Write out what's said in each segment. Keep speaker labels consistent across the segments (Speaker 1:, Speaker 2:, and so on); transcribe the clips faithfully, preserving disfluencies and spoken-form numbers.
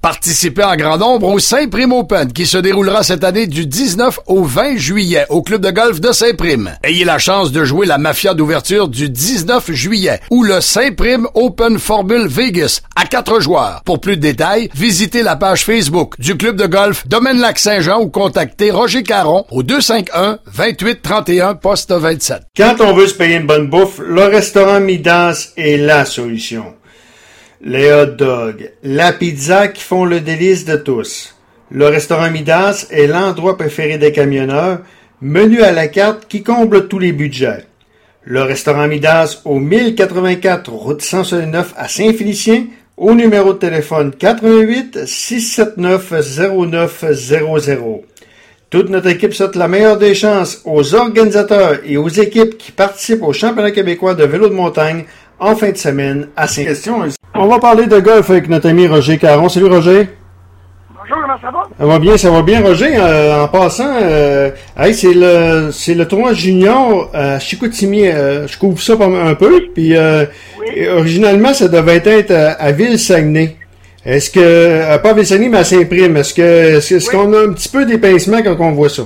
Speaker 1: Participez en grand nombre au Saint-Prime Open qui se déroulera cette année du dix-neuf au vingt juillet au club de golf de Saint-Prime. Ayez la chance de jouer la mafia d'ouverture du dix-neuf juillet ou le Saint-Prime Open Formule Vegas à quatre joueurs. Pour plus de détails, visitez la page Facebook du club de golf Domaine Lac-Saint-Jean ou contactez Roger Caron au deux cent cinquante-et-un vingt-huit trente et un poste vingt-sept.
Speaker 2: Quand on veut se payer une bonne bouffe, le restaurant Midas est la solution. Les hot dogs, la pizza qui font le délice de tous. Le restaurant Midas est l'endroit préféré des camionneurs, menu à la carte qui comble tous les budgets. Le restaurant Midas au mille quatre-vingt-quatre route cent soixante-neuf à Saint-Félicien, au numéro de téléphone quatre un huit, six sept neuf, zéro neuf zéro zéro. Toute notre équipe souhaite la meilleure des chances aux organisateurs et aux équipes qui participent au championnat québécois de vélo de montagne en fin de semaine à Saint-Félicien. On va parler de golf avec notre ami Roger Caron. Salut Roger.
Speaker 3: Bonjour, comment ça va?
Speaker 2: Ça va bien, ça va bien Roger. Euh, en passant, euh, hey, c'est le c'est le tournoi junior à Chicoutimi. Euh, je couvre ça un peu. Puis euh, oui. Originalement, ça devait être à, à Ville-Saguenay. Est-ce que, euh, pas à Ville-Saguenay, mais à Saint-Prime, est-ce que est-ce, est-ce oui. qu'on a un petit peu d'épincement quand on voit ça?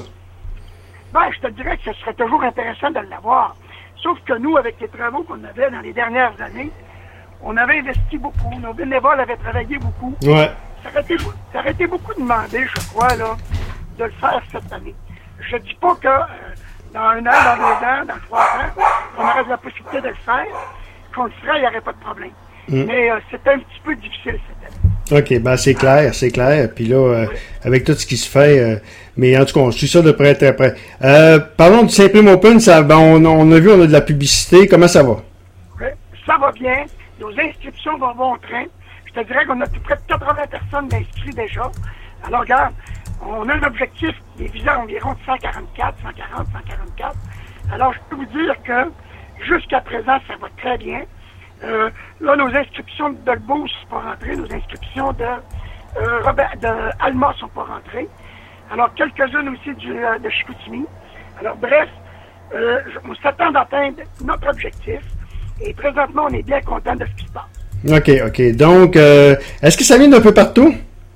Speaker 3: Ben, je te dirais que ce serait toujours intéressant de l'avoir. Sauf que nous, avec les travaux qu'on avait dans les dernières années, on avait investi beaucoup. Nos bénévoles avaient travaillé beaucoup.
Speaker 2: Ouais.
Speaker 3: Ça aurait été, ça aurait été beaucoup demandé, je crois, là, de le faire cette année. Je dis pas que euh, dans un an, dans deux ans, dans trois ans, on aurait la possibilité de le faire. Qu'on le ferait, il n'y aurait pas de problème. Mm. Mais euh, c'était un petit peu difficile cette année.
Speaker 2: OK, ben c'est clair, c'est clair. Puis là, euh, oui. avec tout ce qui se fait, euh, mais en tout cas, on suit ça de près, très près. Euh, parlons du Saint-Prime Open, ça, ben, on, on a vu, on a de la publicité. Comment ça va?
Speaker 3: Oui, ça va bien. Nos inscriptions vont bon train. Je te dirais qu'on a plus près de quatre-vingts personnes d'inscrits déjà. Alors, regarde, on a un objectif qui est visé à environ cent quarante-quatre, cent quarante, cent quarante-quatre. Alors, je peux vous dire que jusqu'à présent, ça va très bien. Euh, là, nos inscriptions de Dolbeau ne sont pas rentrées. Nos inscriptions de, euh, Robert, de Alma ne sont pas rentrées. Alors, quelques-unes aussi du, euh, de Chicoutimi. Alors, bref, euh, on s'attend d'atteindre notre objectif. Et présentement, on est bien content de ce qui se passe.
Speaker 2: OK, OK. Donc, euh, est-ce que ça vient d'un peu partout?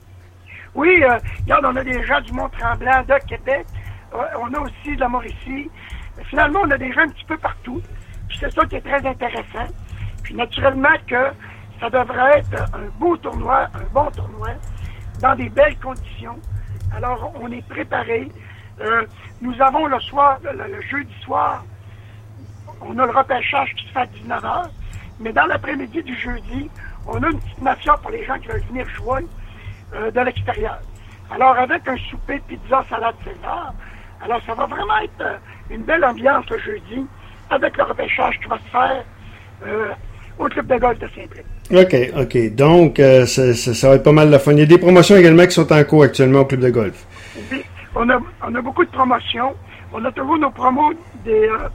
Speaker 3: Oui, euh, regarde, on a des gens du Mont-Tremblant, de Québec. Euh, on a aussi de la Mauricie. Finalement, on a des gens un petit peu partout. Puis c'est ça qui est très intéressant. Puis naturellement que ça devrait être un beau tournoi, un bon tournoi, dans des belles conditions. Alors, on est préparé. Euh, nous avons le soir, le, le jeudi soir, on a le repêchage qui se fait à dix-neuf heures. Mais dans l'après-midi du jeudi, on a une petite mafia pour les gens qui veulent venir jouer euh, de l'extérieur. Alors, avec un souper, pizza, salade, César, alors ça va vraiment être euh, une belle ambiance le jeudi, avec le repêchage qui va se faire euh, au club de golf de Saint-Prime.
Speaker 2: OK, OK. Donc, euh, ça, ça, ça va être pas mal la fun. Il y a des promotions également qui sont en cours actuellement au club de golf.
Speaker 3: Oui, on a, on a beaucoup de promotions. On a toujours nos promos des, euh,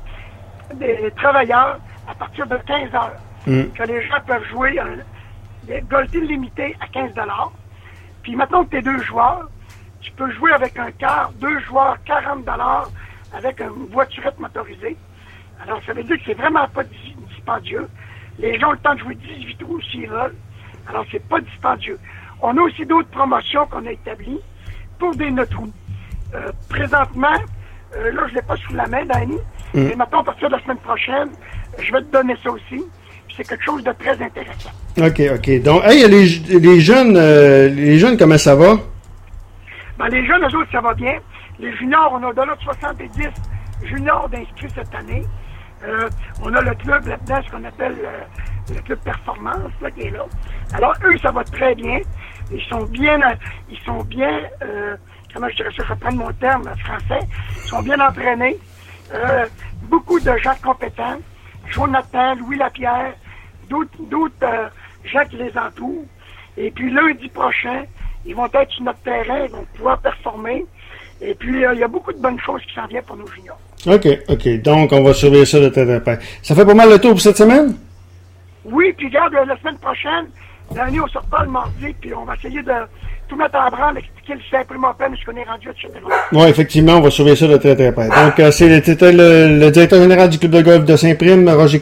Speaker 3: des travailleurs à partir de quinze heures. Mm. Que les gens peuvent jouer un, des golf illimité à quinze dollars. Puis maintenant que tu es deux joueurs, tu peux jouer avec un quart, deux joueurs, quarante dollars avec une voiturette motorisée. Alors, ça veut dire que c'est vraiment pas dispendieux. Les gens ont le temps de jouer dix-huit trous s'ils veulent. Alors, c'est pas dispendieux. On a aussi d'autres promotions qu'on a établies pour des neuf trous. Euh, présentement, euh, là, je l'ai pas sous la main, Danny, mm. mais maintenant, à partir de la semaine prochaine, je vais te donner ça aussi. Puis c'est quelque chose de très intéressant. OK,
Speaker 2: OK. Donc, hey, les, les jeunes, euh, les jeunes, comment ça va?
Speaker 3: Ben, les jeunes, eux autres, ça va bien. Les juniors, on a au-delà de soixante-dix juniors d'inscrits cette année. Euh, on a le club là-dedans, ce qu'on appelle euh, le club performance, là, qui est là. Alors, eux, ça va très bien. Ils sont bien, ils sont bien, euh, comment je dirais ça, je vais prendre mon terme français, ils sont bien entraînés. Euh, beaucoup de gens compétents. Jonathan, Louis Lapierre, d'autres, d'autres euh, gens qui les entourent. Et puis, lundi prochain, ils vont être sur notre terrain, ils vont pouvoir performer. Et puis, euh, il y a beaucoup de bonnes choses qui s'en viennent pour nos juniors.
Speaker 2: OK, OK. Donc, on va surveiller ça de très près. Ça fait pas mal le tour pour cette semaine?
Speaker 3: Oui, puis regarde, la semaine prochaine, l'année, on sort pas le mardi, puis on va essayer de tout mettre en branle, expliquer le Saint-Prime Open, ce qu'on est rendu, et cetera.
Speaker 2: Oui, effectivement, on va surveiller ça de très très près. Donc, euh, c'est, c'était le, le directeur général du club de golf de Saint-Prime, Roger